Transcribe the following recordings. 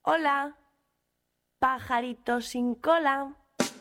Hola, pajarito sin cola.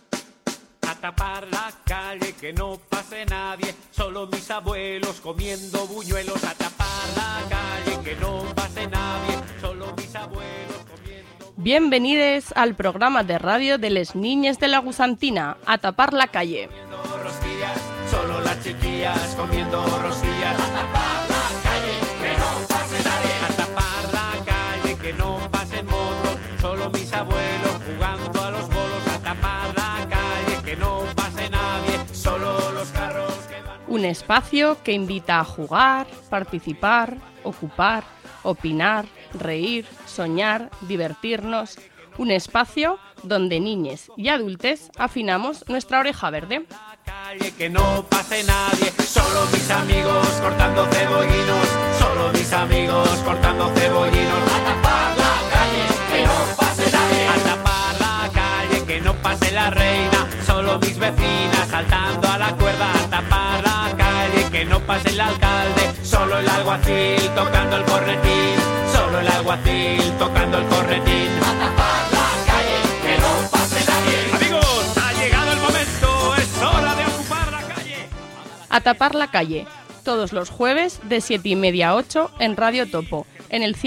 A tapar la calle, que no pase nadie, solo mis abuelos comiendo buñuelos. A tapar la calle, que no pase nadie, solo mis abuelos comiendo... Bienvenidos al programa de radio de les niñes de la Gusantina, A tapar la calle. Comiendo rosquillas, solo las chiquillas comiendo rosquillas. A tapar la calle, que no pase nadie. A tapar la calle, que no pasen motos, solo mis abuelos jugando a los bolos. A tapar la calle, que no pase nadie, solo los carros que van... Un espacio que invita a jugar, participar, ocupar, opinar, reír, soñar, divertirnos. Un espacio donde niñes y adultos afinamos nuestra oreja verde. Calle, que no pase nadie, solo mis amigos cortando cebollinos, solo mis amigos cortando cebollinos. A tapar la calle, que no pase nadie. A tapar la calle, que no pase la reina, solo mis vecinas saltando a la cuerda. A tapar la calle, que no pase el alcalde, solo el alguacil tocando el cornetín, solo el alguacil tocando el cornetín. A tapar la calle, que no pase nadie. Amigos, ha llegado el momento, es hora de ocupar la calle. A tapar la calle, todos los jueves de 7:30 a 8 en Radio Topo, en el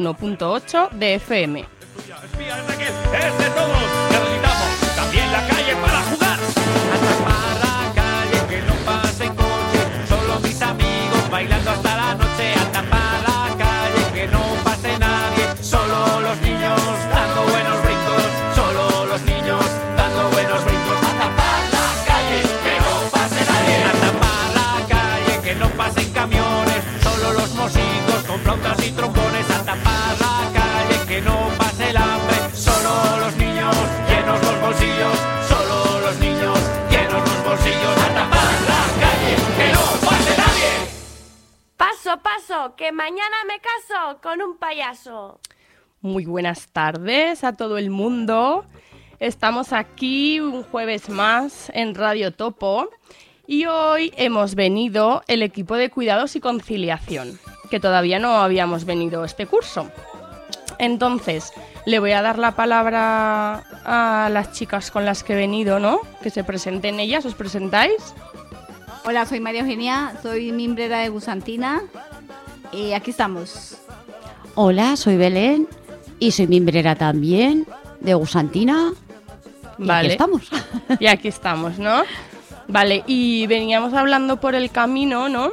101.8 de FM. Espía, es de aquel, es de todos. Necesitamos también la calle para jugar. A tapar la calle, que no pase coche, solo mis amigos bailando hasta la noche. A tapar la calle, que no pase nadie, solo los niños dando buenos brincos, solo los niños dando buenos brincos. A tapar la calle, que no pase nadie. A tapar la calle, que no pasen camiones, solo los mosicos con flautas y trombones. A tapar la calle, que no pase el hambre, solo los niños llenos los bolsillos, solo los niños llenos los bolsillos. A tapar la calle, que no pase nadie. Paso, paso, que mañana me caso con un payaso. Muy buenas tardes a todo el mundo. Estamos aquí un jueves más en Radio Topo y hoy hemos venido el equipo de cuidados y conciliación, que todavía no habíamos venido este curso. Entonces, le voy a dar la palabra a las chicas con las que he venido, ¿no? Que se presenten ellas. ¿Os presentáis? Hola, soy María Eugenia, soy mimbrera de Gusantina y aquí estamos. Hola, soy Belén y soy mimbrera también de Gusantina. Y Vale. aquí estamos. Y aquí estamos, ¿no? Vale, y veníamos hablando por el camino, ¿no?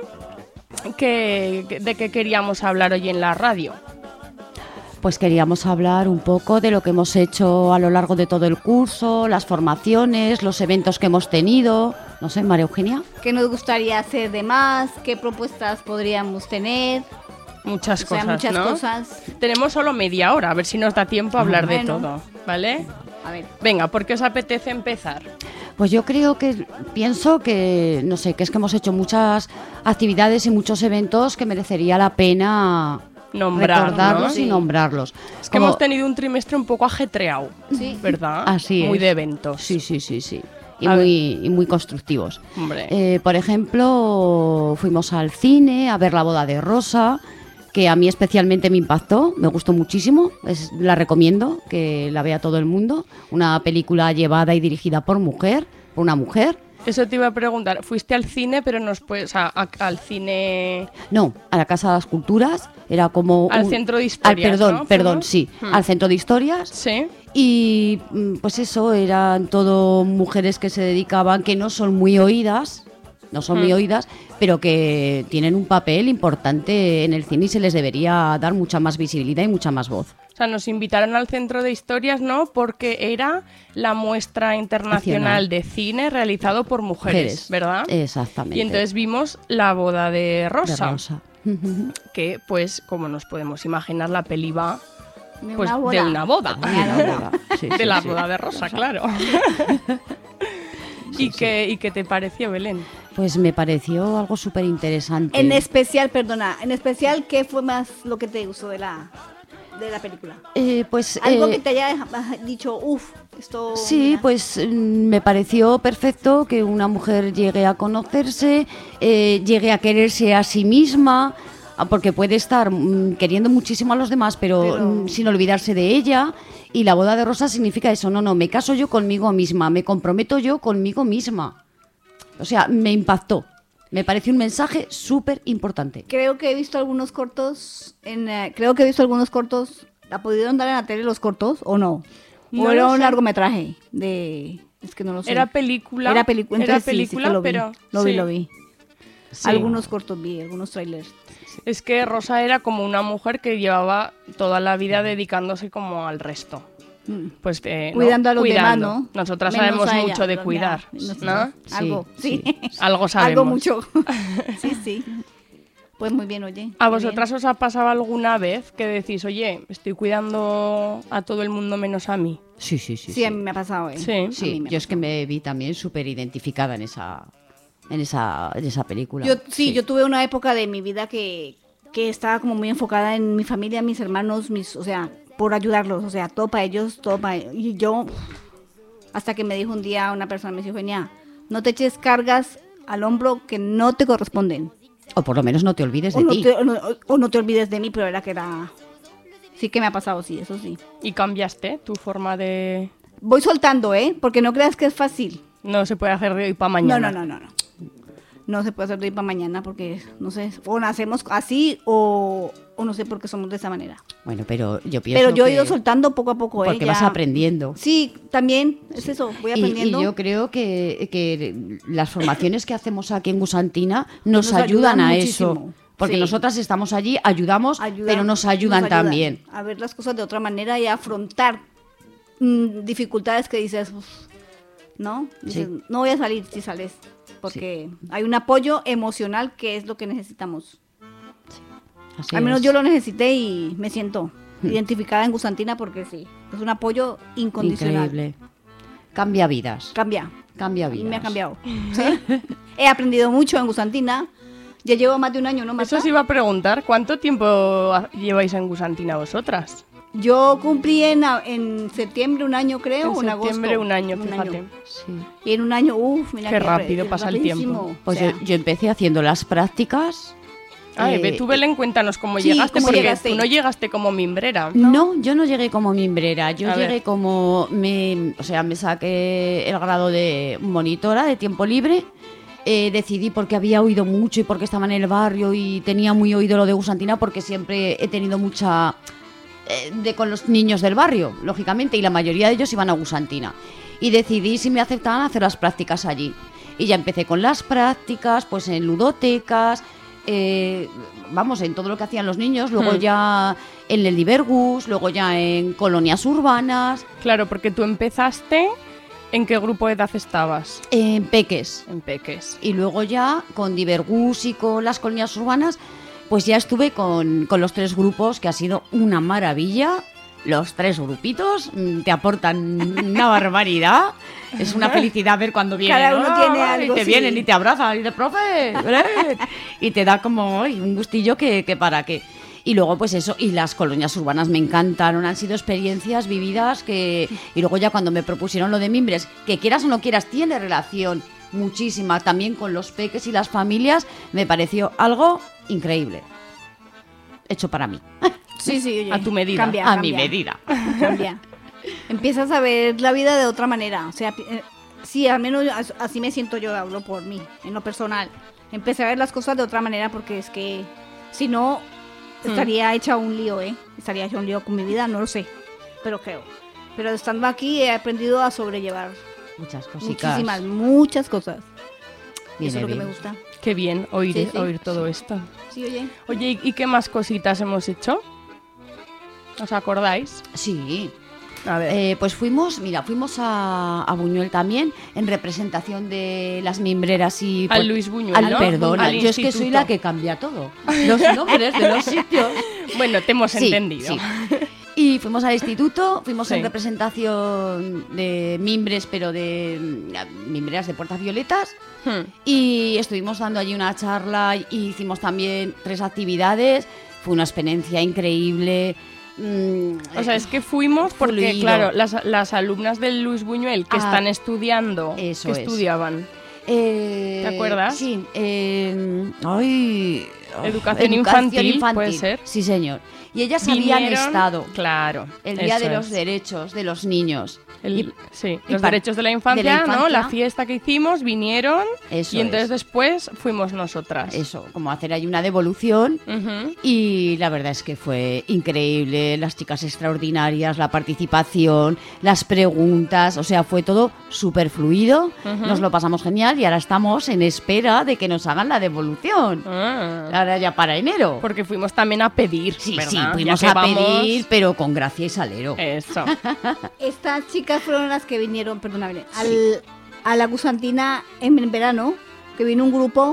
¿De qué queríamos hablar hoy en la radio? Pues queríamos hablar un poco de lo que hemos hecho a lo largo de todo el curso, las formaciones, los eventos que hemos tenido. No sé, María Eugenia. ¿Qué nos gustaría hacer de más? ¿Qué propuestas podríamos tener? Muchas O sea, cosas, muchas ¿no? cosas. Tenemos solo media hora, a ver si nos da tiempo a hablar de Bueno. todo, ¿vale? A ver, Venga, ¿por qué os apetece empezar? Pues yo pienso que, no sé, que es que hemos hecho muchas actividades y muchos eventos que merecería la pena Nombrar, recordarlos ¿no? y nombrarlos. Es que hemos tenido un trimestre un poco ajetreado, sí. ¿verdad? Así Muy es. de eventos. Sí. Y A muy constructivos. Hombre. Por ejemplo, fuimos al cine a ver La boda de Rosa, que a mí especialmente me impactó, me gustó muchísimo, la recomiendo, que la vea todo el mundo. Una película llevada y dirigida por una mujer. Eso te iba a preguntar. Fuiste al cine, pero al cine... No, a la Casa de las Culturas, era como... Al Centro de Historias, ¿no? Perdón, ¿Fuimos? sí, al Centro de Historias. Sí. Y pues eso, eran todo mujeres que se dedicaban, que no son muy oídas, pero que tienen un papel importante en el cine y se les debería dar mucha más visibilidad y mucha más voz. O sea, nos invitaron al Centro de Historias, ¿no? Porque era la muestra internacional de cine realizado por mujeres, ¿verdad? Exactamente. Y entonces vimos La boda de Rosa, De Rosa. que pues, como nos podemos imaginar, la peli va De pues, una boda. de una boda. Sí, De sí, la sí. boda de Rosa, claro. ¿Y qué te pareció, Belén? Pues me pareció algo súper interesante. En especial, ¿qué fue más lo que te gustó de la película? Algo que te haya dicho, esto... Sí, mira. pues me pareció perfecto que una mujer llegue a conocerse, llegue a quererse a sí misma, porque puede estar queriendo muchísimo a los demás, pero sin olvidarse de ella. Y la boda de rosa significa eso, no, me caso yo conmigo misma, me comprometo yo conmigo misma. O sea, me impactó. Me parece un mensaje súper importante. Creo que he visto algunos cortos, ¿la pudieron dar en la tele los cortos o no? No ¿O era lo un sé. largometraje de...? Es que no lo sé. Era película. Entonces sí, que lo vi. Pero Lo sí. vi. Sí. Algunos cortos vi, algunos trailers. Es que Rosa era como una mujer que llevaba toda la vida dedicándose como al resto. Pues Cuidando a los demás, cuidando. ¿no? Nosotras Menos sabemos a ella, mucho de pero cuidar, mira, ¿no? Algo, sí. Algo sabemos. Algo mucho. Sí. Pues muy bien, oye. ¿A muy vosotras bien. os ha pasado alguna vez que decís, oye, estoy cuidando a todo el mundo menos a mí? Sí. Sí, a mí me ha pasado, ¿eh? Sí. A mí Sí, me ha yo es que pasado. me vi también súper identificada en esa película. Yo tuve una época de mi vida que estaba como muy enfocada en mi familia, mis hermanos, o sea, por ayudarlos, o sea, todo para ellos, y yo, hasta que me dijo un día una persona, me dijo, Eugenia, no te eches cargas al hombro que no te corresponden. O por lo menos no te olvides de ti. O no te olvides de mí, pero era que era... Sí que me ha pasado, sí, eso sí. ¿Y cambiaste tu forma de...? Voy soltando, porque no creas que es fácil. No se puede hacer de hoy para mañana. No. No se puede hacer de hoy para mañana porque, no sé, o nacemos así o no sé por qué somos de esa manera. Bueno, pero yo pienso Pero yo he que- ido soltando poco a poco, porque ya. vas aprendiendo. Sí, también, es eso, voy aprendiendo. Y yo creo que las formaciones que hacemos aquí en Gusantina nos Nos ayudan ayudan a muchísimo. eso. Porque Sí. nosotras estamos allí, ayudamos, pero nos ayudan también. A ver las cosas de otra manera y a afrontar dificultades que dices, "Uf", ¿no? Dices, Sí. no voy a salir si sales. Porque hay un apoyo emocional que es lo que necesitamos. Así Al menos es. yo lo necesité y me siento identificada en Gusantina porque sí, es un apoyo incondicional. Increíble. Cambia vidas. Cambia. Cambia Y vidas. me ha cambiado. ¿Sí? He aprendido mucho en Gusantina. Ya llevo más de un año, ¿no, Marta? Eso os iba a preguntar, ¿cuánto tiempo lleváis en Gusantina vosotras? Yo cumplí en septiembre un año, creo, o en agosto. septiembre un año, fíjate. Sí. Y en un año, mira Qué rápido pasa el rapidísimo. tiempo. Pues O sea, yo empecé haciendo las prácticas. Tú, Belén, cuéntanos cómo sí, llegaste, ¿cómo porque llegaste? tú no llegaste como mimbrera. No, yo no llegué como mimbrera, yo A ver. llegué como, me saqué el grado de monitora de tiempo libre, decidí porque había oído mucho y porque estaba en el barrio y tenía muy oído lo de Gusantina porque siempre he tenido mucha con los niños del barrio, lógicamente, y la mayoría de ellos iban a Gusantina. Y decidí, si me aceptaban, hacer las prácticas allí. Y ya empecé con las prácticas, pues en ludotecas, en todo lo que hacían los niños, luego ya en el Divergus, luego ya en colonias urbanas, Claro, porque tú empezaste, ¿en qué grupo de edad estabas? en peques. En peques. Y luego ya con Divergus y con las colonias urbanas, pues ya estuve con los 3 grupos, que ha sido una maravilla. Los 3 grupitos te aportan una barbaridad. Es una felicidad ver cuando vienen. Cada uno tiene ¡Ay! algo, Y te sí. vienen y te abrazan y te profe. ¡Ven! Y te da como ¡ay! Un gustillo que para qué. Y luego pues eso, y las colonias urbanas me encantaron, han sido experiencias vividas y luego ya cuando me propusieron lo de Mimbres, que quieras o no quieras, tiene relación muchísima también con los peques y las familias, me pareció algo increíble. Hecho para mí. sí, oye, A tu medida. Cambia, A mi medida. Cambia. Empiezas a ver la vida de otra manera. O sea, sí, al menos así me siento yo, hablo por mí, en lo personal. Empecé a ver las cosas de otra manera porque es que si no, estaría hecha un lío, Estaría hecha un lío con mi vida, no lo sé, pero creo. Pero estando aquí he aprendido a sobrellevar Muchas cositas. muchas cosas. Y Viene eso es lo que bien. me gusta. Qué bien oír, Sí, sí. oír todo esto. Sí, oye. Oye, ¿y qué más cositas hemos hecho? ¿Os acordáis? Sí. A ver. Pues fuimos a Buñuel también, en representación de las mimbreras y... Al Luis Buñuel, Al, ¿no? Perdona, Al yo es que soy instituto. la que cambia todo. Los nombres de los sitios. Bueno, te hemos Sí, entendido. sí. Y fuimos al instituto, fuimos Sí. en representación de mimbres, pero de mimbreras de Puertas Violetas. Y estuvimos dando allí una charla y hicimos también 3 actividades. Fue una experiencia increíble. O sea, es que fuimos porque, Fluido. claro, las alumnas del Luis Buñuel que están estudiando, eso que es. estudiaban. ¿Te acuerdas? Sí. Ay, Educación infantil, puede ser. Sí, señor. Y ellas habían Vinieron, estado claro, el Día eso de los es. Derechos de los Niños. Sí, y los par- derechos de la infancia, de la ¿no? infancia. La fiesta que hicimos, vinieron Eso y entonces es. después fuimos nosotras. Eso, como hacer ahí una devolución. Ujú. Y la verdad es que fue increíble, las chicas extraordinarias, la participación, las preguntas, o sea, fue todo súper fluido, nos lo pasamos genial y ahora estamos en espera de que nos hagan la devolución. Ah, Ahora ya para enero. porque fuimos también a pedir, Sí, ¿verdad? sí, Ya fuimos que a vamos- pedir, pero con gracia y salero. Eso. Estas chicas fueron las que vinieron, perdona, Belén, a la Gusantina en verano, que vino un grupo,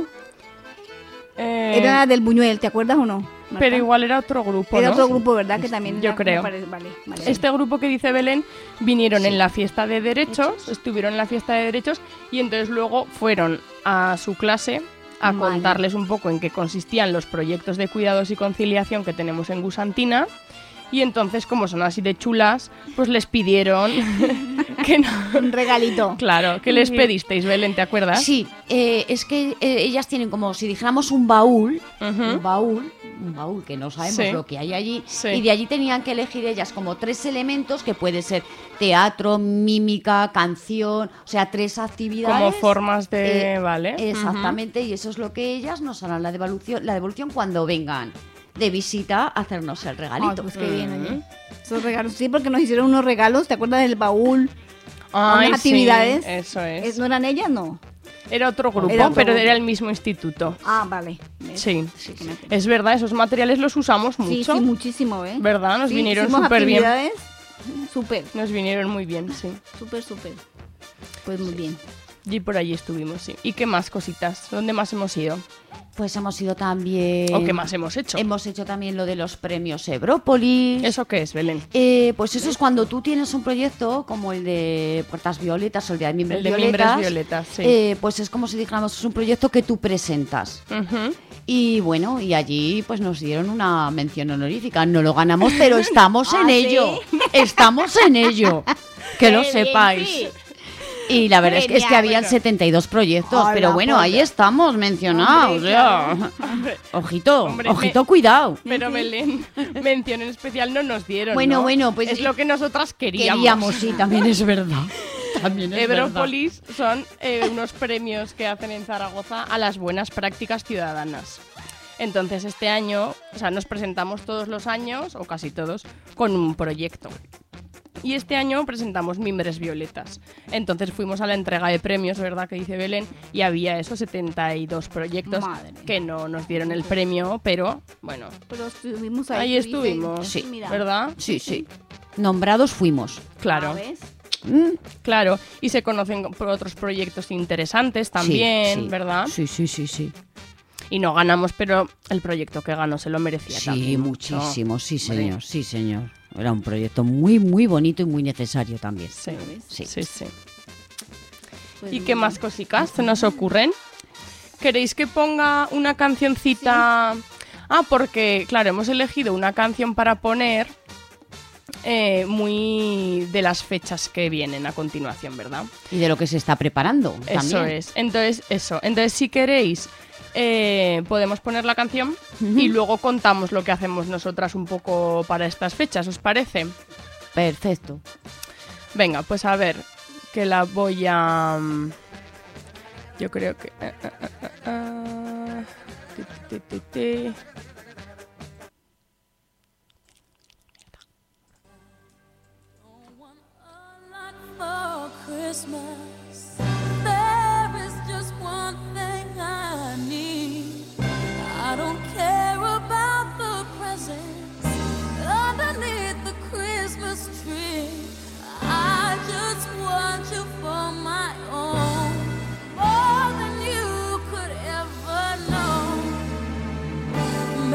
era del Buñuel, ¿te acuerdas o no, Marta? pero igual era otro grupo, Era ¿no? otro grupo, ¿verdad? Que también Yo era como creo. Vale. Este grupo que dice Belén vinieron en la fiesta de derechos, estuvieron en la fiesta de derechos y entonces luego fueron a su clase a Vale. contarles un poco en qué consistían los proyectos de cuidados y conciliación que tenemos en Gusantina. Y entonces, como son así de chulas, pues les pidieron que no... Un regalito. Claro, que les pedisteis, Belén, ¿te acuerdas? Sí, es que ellas tienen como si dijéramos un baúl, Ujú. un baúl que no sabemos Sí. lo que hay allí, Sí. y de allí tenían que elegir ellas como 3 elementos que puede ser teatro, mímica, canción, o sea, 3 actividades. Como formas de... Eh, vale. Exactamente, y eso es lo que ellas nos harán la devolución cuando vengan de visita a hacernos el Ay, regalito. pues qué bien, oye. Esos regalos, sí, porque nos hicieron unos regalos, ¿te acuerdas del baúl? Ay, unas sí, actividades. eso es. ¿No eran ellas? No. Era otro grupo, Era otro pero grupo. era el mismo instituto. Ah, vale. ¿Ves? Sí. que me- Es verdad, esos materiales los usamos Sí, mucho. sí, muchísimo, ¿eh? ¿Verdad? Nos Sí, vinieron hicimos súper bien. actividades, súper, Nos vinieron muy bien, sí. súper. Pues muy bien. Y por allí estuvimos, sí. ¿Y qué más cositas? ¿Dónde más hemos ido? Pues hemos ido también... ¿O qué más hemos hecho? Hemos hecho también lo de los premios Ebrópolis. ¿Eso qué es, Belén? Pues eso es cuando tú tienes un proyecto como el de Puertas Violetas o el de Mimbres El de Violetas. Mimbres Violetas, sí. Pues es como si dijéramos, es un proyecto que tú presentas. Ujú. Y bueno, y allí pues nos dieron una mención honorífica. No lo ganamos, pero estamos en ¿Ah, ello. Estamos en ello. Que lo Qué bien, sepáis. sí. Y la verdad es que Genial, habían bueno. 72 proyectos, Hola, pero bueno, ahí polla. estamos mencionados. Hombre, ya. Ojito, Hombre, ojito, cuidado. Pero Belén, mención en especial no nos dieron, Bueno, ¿no? bueno, pues Es lo que nosotras queríamos. Queríamos, sí, también es verdad. También es verdad. Ebrópolis son unos premios que hacen en Zaragoza a las buenas prácticas ciudadanas. Entonces este año, o sea, nos presentamos todos los años, o casi todos, con un proyecto. Y este año presentamos Mimbres Violetas. Entonces fuimos a la entrega de premios, ¿verdad? Que dice Belén, y había esos 72 proyectos Madre. que no nos dieron el premio, pero bueno, Pero estuvimos ahí. ahí tú dices. estuvimos, Sí, mira. ¿verdad? Sí, sí. Nombrados fuimos. Claro. ¿Ves? Claro, y se conocen por otros proyectos interesantes también, Sí, sí. ¿verdad? Sí, sí, sí, sí. Y no ganamos, pero el proyecto que ganó se lo merecía Sí, también. mucho. muchísimo, sí, Hombre. señor, sí, señor. Era un proyecto muy, muy bonito y muy necesario también. Sí, Sí. sí, sí. Pues ¿Y muy qué bien. más cositas se nos ocurren? ¿Queréis que ponga una cancioncita? Ah, porque, claro, hemos elegido una canción para poner muy de las fechas que vienen a continuación, ¿verdad? Y de lo que se está preparando Eso también. es. Entonces, si queréis, podemos poner la canción y luego contamos lo que hacemos nosotras un poco para estas fechas, ¿os parece? Perfecto. Venga, pues a ver, que la voy a... yo creo que... Ti, ti, ti, ti. For Christmas, there is just one thing I need. I don't care about the presents underneath the Christmas tree. I just want you for my own, more than you could ever know.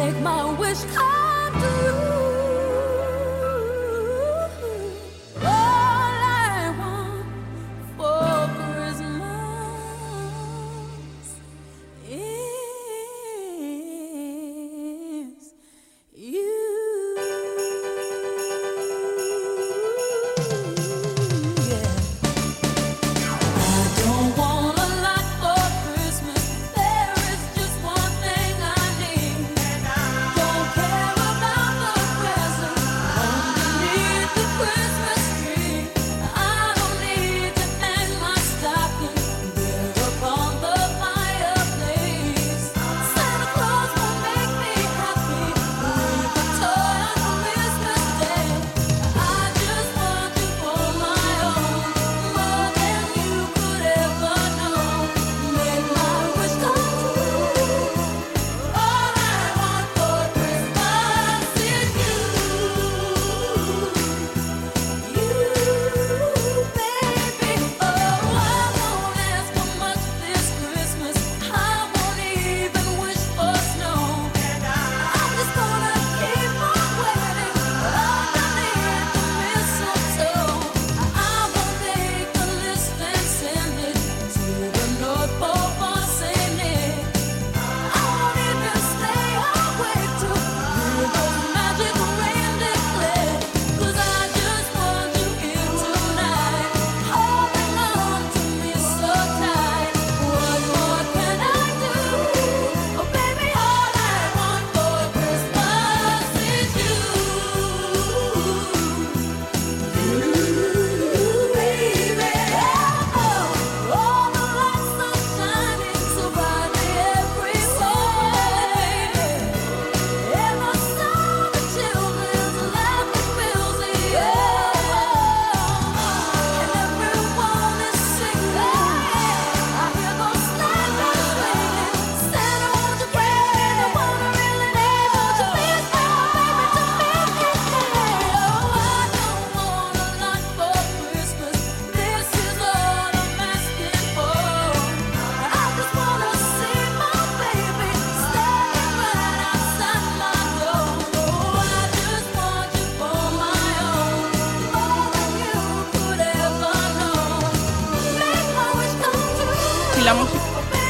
y la música.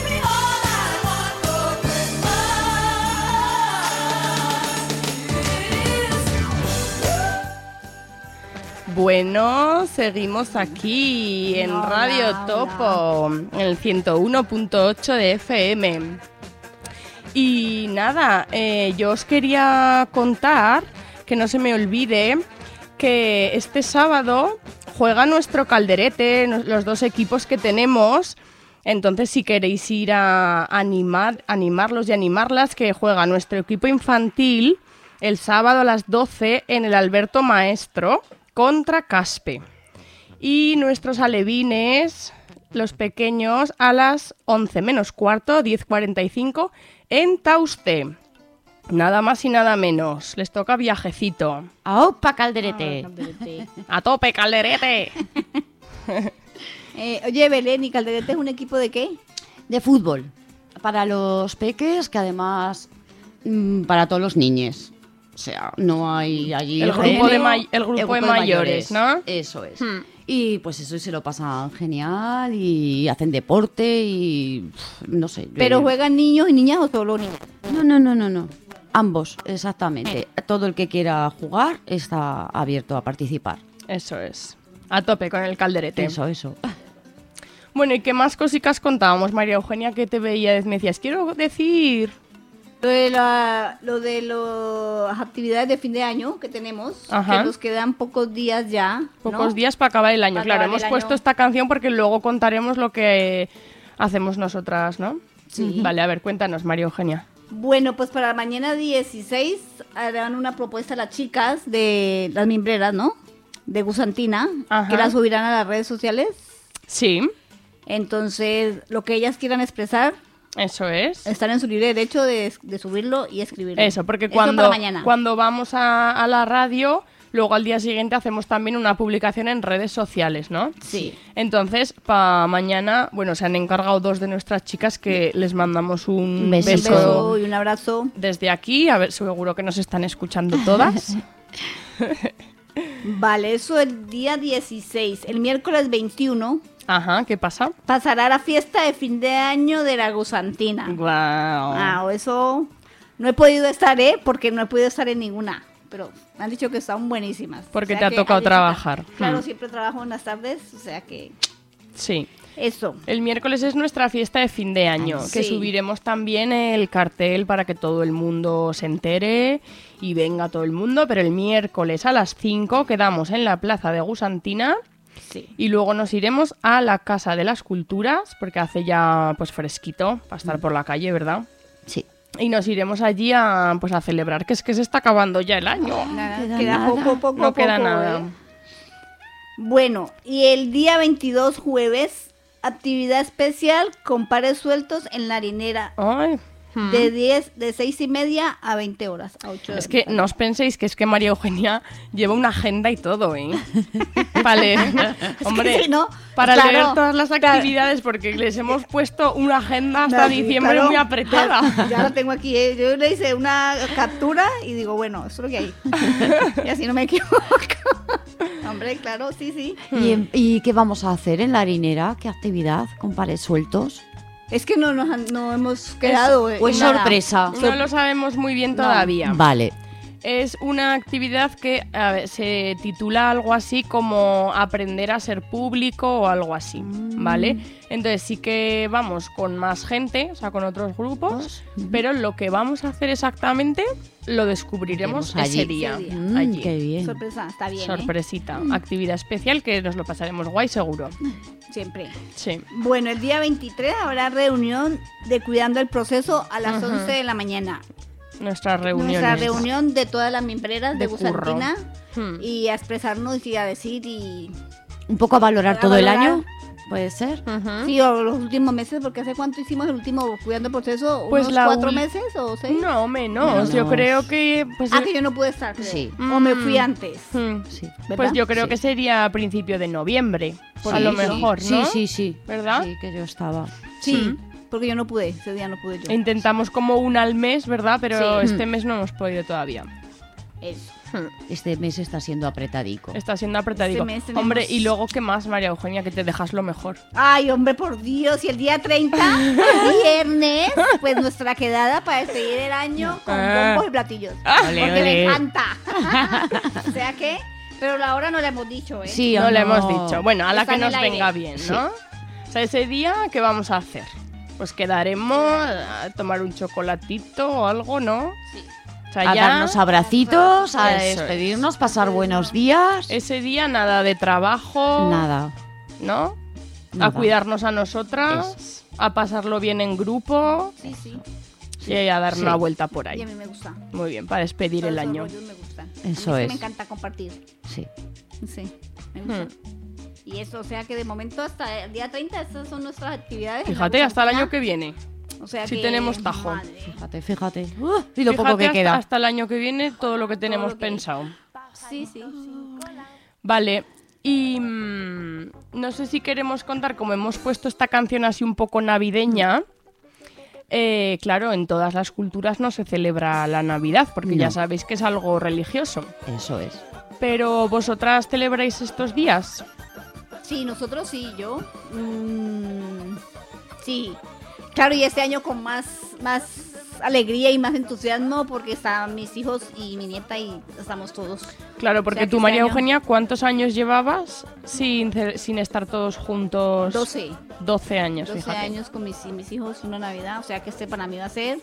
Bueno, seguimos aquí en Radio Topo, en el 101.8 de FM. Y nada, yo os quería contar, que no se me olvide, que este sábado juega nuestro calderete, los dos equipos que tenemos. Entonces, si queréis ir a animarlos y animarlas, que juega nuestro equipo infantil el sábado a las 12 en el Alberto Maestro contra Caspe. Y nuestros alevines, los pequeños, a las 11 menos cuarto, 10:45, en Tauste. Nada más y nada menos. Les toca viajecito. ¡Aupa, calderete! ¡A tope, calderete! Oye, Belén, ¿y Calderete es un equipo de qué? De fútbol. Para los peques, que además para todos los niños. O sea, no hay allí... El grupo de mayores, ¿no? Eso es. Y pues eso, se lo pasan genial y hacen deporte y... no sé. ¿Pero juegan niños y niñas o solo niños? No. Ambos, exactamente. Todo el que quiera jugar está abierto a participar. Eso es. A tope con el calderete. Eso. Bueno, ¿y qué más cositas contábamos, María Eugenia? Que te veía, me decías, quiero decir... Lo de las actividades de fin de año que tenemos, Ajá. que nos quedan pocos días ya, ¿no? Pocos días para acabar el año. Para Claro, acabar hemos el puesto año. esta canción porque luego contaremos lo que hacemos nosotras, ¿no? Sí. Vale, a ver, cuéntanos, María Eugenia. Bueno, pues para mañana 16 harán una propuesta a las chicas de las mimbreras, ¿no? De Gusantina, Ajá. que la subirán a las redes sociales. Sí, Entonces, lo que ellas quieran expresar, eso es. están en su libre derecho de subirlo y escribirlo. Eso, porque para mañana. cuando vamos a la radio, luego al día siguiente hacemos también una publicación en redes sociales, ¿no? Sí. Entonces, para mañana, bueno, se han encargado dos de nuestras chicas que les mandamos un Beso. Un beso beso y un abrazo. desde aquí. A ver, seguro que nos están escuchando todas. Vale, eso el día 16. El miércoles 21 Ajá, ¿qué pasa? pasará la fiesta de fin de año de la Gusantina. Guau. Eso no he podido estar, porque no he podido estar en ninguna. Pero me han dicho que están buenísimas. Porque O te sea ha que tocado a disfrutar. trabajar. Claro, siempre trabajo en las tardes, o sea que Sí. eso. El miércoles es nuestra fiesta de fin de año, que Sí. subiremos también el cartel para que todo el mundo se entere y venga todo el mundo, pero el miércoles a las 5 quedamos en la plaza de Gusantina Sí. y luego nos iremos a la Casa de las Culturas, porque hace ya pues fresquito para estar por la calle, ¿verdad? Sí. Y nos iremos allí a celebrar, que es que se está acabando ya el año. Nada, queda queda nada. poco, No queda poco, nada. Bueno, y el día 22 jueves, actividad especial con pares sueltos en la harinera. Ay. De 6:30 a 20 horas. A 8 Es que no os penséis que es que María Eugenia lleva una agenda y todo, ¿eh? Para leer, hombre, si no, para claro, leer todas las claro. actividades, porque les hemos puesto una agenda hasta Sí, diciembre claro. muy apretada. Ya lo tengo aquí. Yo le hice una captura y digo, bueno, eso es lo que hay. Y así no me equivoco. Hombre, claro, sí. ¿Y qué vamos a hacer en la harinera? ¿Qué actividad? ¿Con pares sueltos? Es que no hemos quedado. ¿O es nada. sorpresa? No lo sabemos muy bien todavía. Vale. Es una actividad que se titula algo así como aprender a ser público o algo así, ¿vale? Entonces sí que vamos con más gente, o sea, con otros grupos, pero lo que vamos a hacer exactamente lo descubriremos Veremos allí. ese día. Ese día. Allí. Qué bien. Sorpresa, está bien. Sorpresita, actividad especial que nos lo pasaremos guay seguro. Siempre. Sí. Bueno, el día 23 habrá reunión de Cuidando el Proceso a las 11 de la mañana. Nuestras reuniones. Nuestra reunión de todas las mimbreras de De curro. Gusantina Hmm. y a expresarnos y a decir y... Un poco a valorar A todo el valorar. año, puede ser. Ujú. Sí, o los últimos meses, porque ¿hace cuánto hicimos el último Cuidando el Proceso? Pues ¿Unos la 4 ul- meses o 6? No, menos. Menos. Yo creo que... Pues, Que yo no pude estar, creo. Sí. O me fui antes. Hmm. Sí. ¿Verdad? Pues yo creo Sí. que sería a principio de noviembre, a Sí, lo sí. mejor, ¿no? Sí. ¿Verdad? Sí, que yo estaba. Sí, porque yo no pude, ese día no pude yo. Intentamos como una al mes, ¿verdad? Pero Sí. este mes no hemos podido todavía. Eso. Este mes está siendo apretadico. Está siendo apretadico. Este mes tenemos- Hombre, y luego, ¿qué más, María Eugenia? Que te dejas lo mejor. Ay, hombre, por Dios. Y el día 30, viernes, pues nuestra quedada para despedir el año con bombos y platillos. Ole, Porque me ole. encanta. O sea que, pero la hora no la hemos dicho, ¿eh? Sí, No o le no. hemos dicho. Bueno, a la Está que en nos el aire. venga bien, Sí. ¿no? O sea, ese día, ¿qué vamos a hacer? Pues quedaremos a tomar un chocolatito o algo, ¿no? Sí. O sea, A ya darnos abracitos, a Eso es. despedirnos, pasar buenos días. ese día nada de trabajo, Nada. ¿no? Nada. A cuidarnos a nosotras, a pasarlo bien en grupo Sí, sí. y a dar Sí. una vuelta por Y a ahí. mí me gusta. Muy bien, para despedir Todos el esos año. rollos me gustan. Eso A mí sí es. me encanta compartir. Sí. Sí, me gusta. Y eso, o sea que de momento hasta el día 30 estas son nuestras actividades. en la Fíjate, hasta el Busantina. año que viene. O sea sí que, tenemos tajo. madre. Fíjate. Y lo poco Fíjate que hasta, queda. hasta el año que viene todo lo que tenemos lo que hay. pensado. Sí, sí. Vale, y no sé si queremos contar, como hemos puesto esta canción así un poco navideña, claro, en todas las culturas no se celebra la Navidad, porque ya No. sabéis que es algo religioso. Eso es. Pero ¿vosotras celebráis estos días? Sí, nosotros sí, yo. Sí. Claro, y este año con más alegría y más entusiasmo porque están mis hijos y mi nieta y estamos todos. Claro, porque O sea, que tú, este María año- Eugenia, ¿cuántos años llevabas sin estar todos juntos? 12. 12 años, 12 fíjate. años con mis hijos, una Navidad. O sea que este para mí va a ser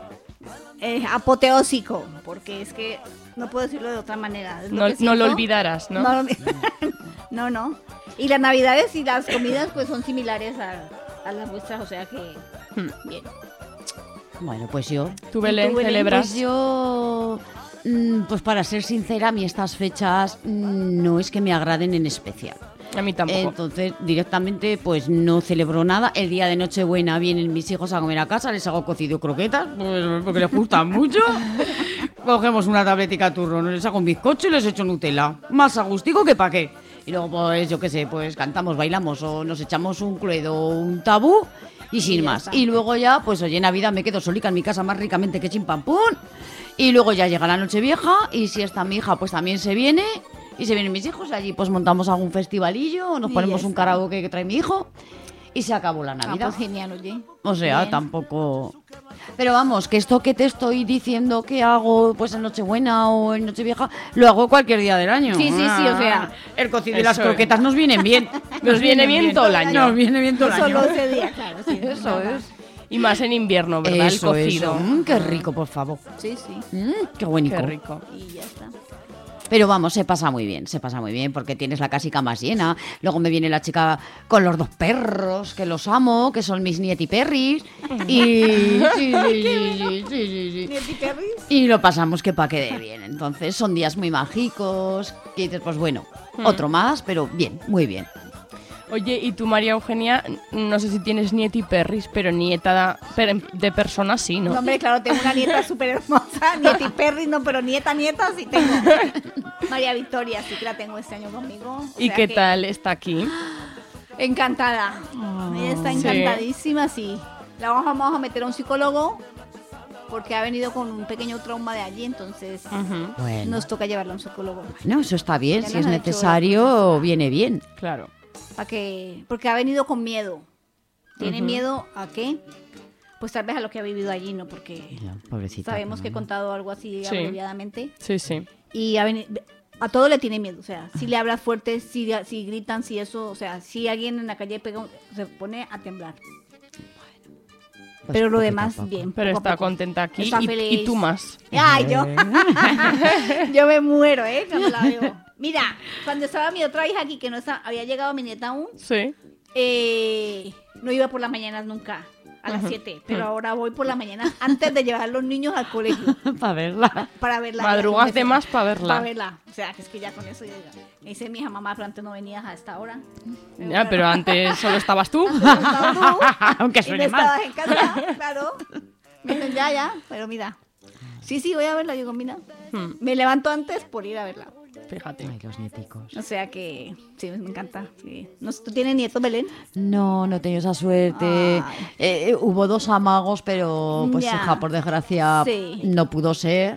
apoteósico. Porque es que no puedo decirlo de otra manera. Es lo No, que no siento. lo olvidarás, ¿no? No, no. Y las Navidades y las comidas pues son similares a las vuestras. O sea que bien. Bueno, pues yo. ¿Tú, Belén, Belén? celebras? Pues yo. Pues para ser sincera, a mí estas fechas no es que me agraden en especial. A mí tampoco. Entonces, directamente, pues no celebro nada. El día de Nochebuena vienen mis hijos a comer a casa, les hago cocido croquetas, pues, porque les gustan mucho. Cogemos una tabletica turrón, les hago un bizcocho y les echo Nutella. Más agustico que pa' qué. Y luego, pues, yo qué sé, pues cantamos, bailamos o nos echamos un cluedo o un tabú y sin ya más. está. Y luego ya, pues oye, Navidad me quedo solica en mi casa más ricamente que chimpampún. Y luego ya llega la Nochevieja y si está mi hija, pues también se viene. Y se vienen mis hijos, y allí pues montamos algún festivalillo, o nos Y ponemos ya un está. karaoke que trae mi hijo y se acabó la Ah, Navidad. pues genial, oye. O sea, Bien. tampoco... Pero vamos, que esto que te estoy diciendo que hago pues en Nochebuena o en Nochevieja, lo hago cualquier día del año. Sí, sí, sí, o sea, el cocido y las eso es. croquetas nos vienen bien. Nos viene bien todo el año. Nos viene bien todo el año. Solo ese día, claro. Sí, Eso nada. es. Y más en invierno, ¿verdad? Eso, el cocido. eso. Qué rico, por favor. Sí, sí. Qué buenico. Qué rico. Y ya está. Pero vamos, se pasa muy bien porque tienes la casica más llena. Luego me viene la chica con los 2 perros, que los amo, que son mis nietiperris. Y... sí. ¿Nieti Perris? Y lo pasamos que pa' quede bien. Entonces son días muy mágicos. Y dices, pues bueno, otro más, pero bien, muy bien. Oye, y tú, María Eugenia, no sé si tienes nieti perris, pero nieta de persona sí, ¿no? No, hombre, claro, tengo una nieta súper hermosa. Nieti Perris, no, pero nieta sí tengo. María Victoria, sí que la tengo este año conmigo. O ¿Y sea qué que tal está aquí? Encantada. Ella está sí. encantadísima, sí. La vamos a meter a un psicólogo porque ha venido con un pequeño trauma de allí, entonces Bueno, nos toca llevarla a un psicólogo. bueno, eso está bien. Ya Si nos es ha hecho necesario, viene bien. Claro. Porque ha venido con miedo. Tiene Ujú. miedo a qué? Pues tal vez a lo que ha vivido allí, ¿no? Porque Ya, pobrecita. sabemos que he contado algo así Sí. abreviadamente. Sí, sí. Y a todo le tiene miedo, o sea, si le hablas fuerte, si gritan, si eso, o sea, si alguien en la calle se pone a temblar. Pues Pero lo poquito a demás, poco. bien. Pero poco a está poco. contenta aquí Está y feliz. tú más. Ay, yo me muero, cuando la veo. Mira, cuando estaba mi otra hija aquí, que no había llegado mi nieta aún, Sí. no iba por las mañanas nunca, a las 7, pero ahora voy por las mañanas antes de llevar a los niños al colegio Para verla. para verla. Madrugas de más para verla. Para verla. O sea, que es que ya con eso ya. Me dice mi hija, mamá, pero antes no venías a esta hora. Ya, pero antes solo estabas tú. Aunque Y no suene mal. estabas en casa, claro. Me dicen, ya, pero mira. Sí, voy a verla. Digo, mira, me levanto antes por ir a verla. Fíjate. Ay, los nieticos. O sea que, sí, me encanta. Sí. ¿Tú tienes nietos, Belén? No he tenido esa suerte. Hubo 2 amagos, pero pues Ya. hija, por desgracia, Sí. no pudo ser.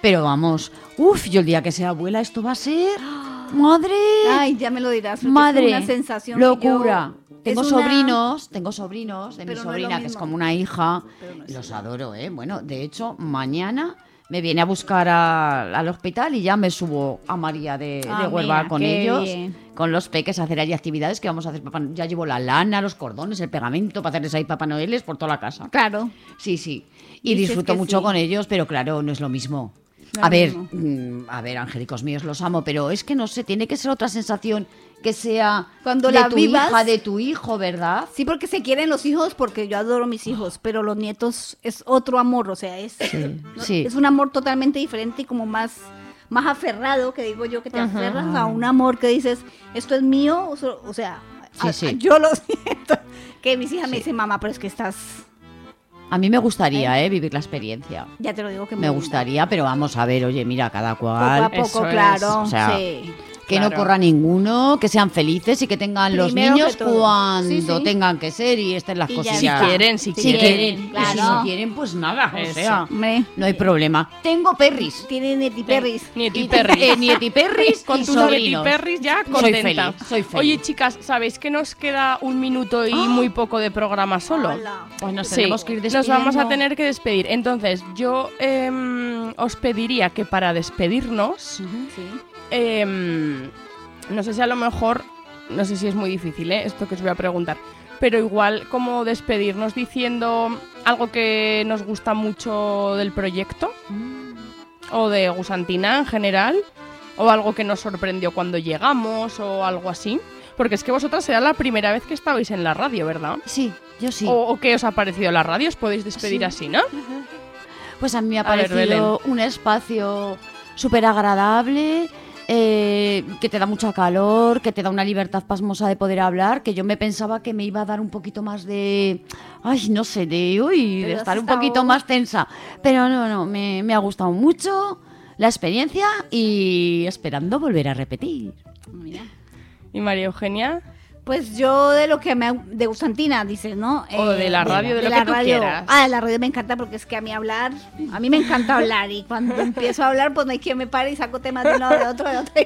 Pero vamos, yo el día que sea abuela esto va a ser... ¡Madre! Ay, ya me lo dirás. porque Madre, es una sensación que locura. yo- Tengo es una- sobrinos de mi Pero no es lo sobrina, que es mismo. como una hija. Pero no es Los adoro, ¿eh? Bueno, de hecho, mañana me viene a buscar al hospital y ya me subo a María de Huelva mira, con qué ellos, bien. con los peques, a hacer allí actividades que vamos a hacer. Ya llevo la lana, los cordones, el pegamento, para hacerles ahí Papá Noeles por toda la casa. Claro. Sí, sí. Y Dices disfruto que mucho sí. con ellos, pero claro, no es lo mismo. No A es ver, lo mismo. angélicos míos, los amo, pero es que no sé, tiene que ser otra sensación que sea Cuando de la tu vivas- hija, de tu hijo, ¿verdad? Sí, porque se quieren los hijos, porque yo adoro mis hijos, pero los nietos es otro amor, o sea, es, ¿no? sí. Es un amor totalmente diferente y como más aferrado, que digo yo, que te aferras a un amor que dices, esto es mío, o sea, Sí. yo lo siento, que mis hijas me dicen, mamá, pero es que estás, A mí me gustaría, vivir la experiencia. ya te lo digo que Me gustaría, pero vamos a ver, oye, mira, cada poco a cual, poco, Eso es. claro, O sea, sí. que claro. no corra ninguno, que sean felices y que tengan los Primero niños que todo. cuando Sí, sí. tengan que ser y estén las Y ya cosillas. Si está. quieren, si Si quieren. quieren, Claro. y si no quieren, pues nada, o Eso. sea, Hombre, no hay problema. Tengo perris. tienen nietiperris. Nietiperris. Nietiperris Con y tus sobrinos. nietiperris ya Soy contenta. feliz, soy feliz. Oye, chicas, ¿sabéis que nos queda 1 minuto y muy poco de programa solo? Hola. Pues nos Sí, tenemos que ir nos vamos a despidiendo. tener que despedir. Entonces, yo os pediría que para despedirnos, Sí. no sé si a lo mejor, no sé si es muy difícil, esto que os voy a preguntar, pero igual como despedirnos diciendo algo que nos gusta mucho del proyecto, o de Gusantina en general, o algo que nos sorprendió cuando llegamos, o algo así. Porque es que vosotras era la primera vez que estabais en la radio, ¿verdad? Sí, yo sí. ¿O qué os ha parecido la radio? ¿Os podéis despedir Sí. así, no? Pues a mí me ha A ver, parecido un espacio súper agradable, que te da mucha calor, que te da una libertad pasmosa de poder hablar, que yo me pensaba que me iba a dar un poquito más de... Ay, no sé, de Pero estar has un poquito estado- más tensa. Pero no, me ha gustado mucho la experiencia y esperando volver a repetir. Mira. ¿Y María Eugenia? Pues yo de lo que de Gusantina, dices, ¿no? O de la radio, de lo la que tú radio. quieras. Ah, de la radio me encanta porque es que a mí me encanta hablar y cuando empiezo a hablar pues no hay quien me pare y saco temas de uno, de otro, de otro.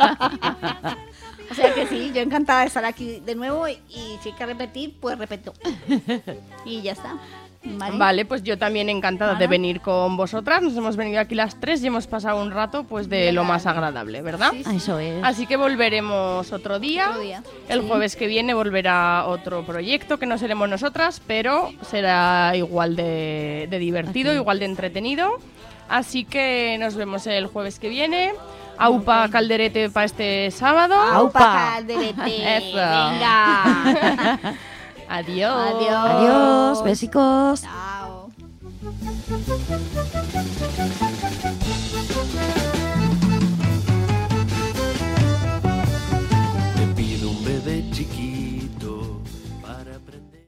O sea que sí, yo encantada de estar aquí de nuevo y si hay que repetir, pues repito. Y ya está. Vale, pues yo también encantada de Ana. venir con vosotras. Nos hemos venido aquí las 3 y hemos pasado un rato pues de lo más agradable, ¿verdad? Sí, Eso es. Así que volveremos otro día. Otro día, El sí. jueves que viene volverá otro proyecto que no seremos nosotras, pero será igual de divertido, igual de entretenido. Así que nos vemos el jueves que viene. Aupa Calderete para este sábado. Aupa, calderete. Eso. Venga. Adiós. Adiós. Adiós, besicos. Chao.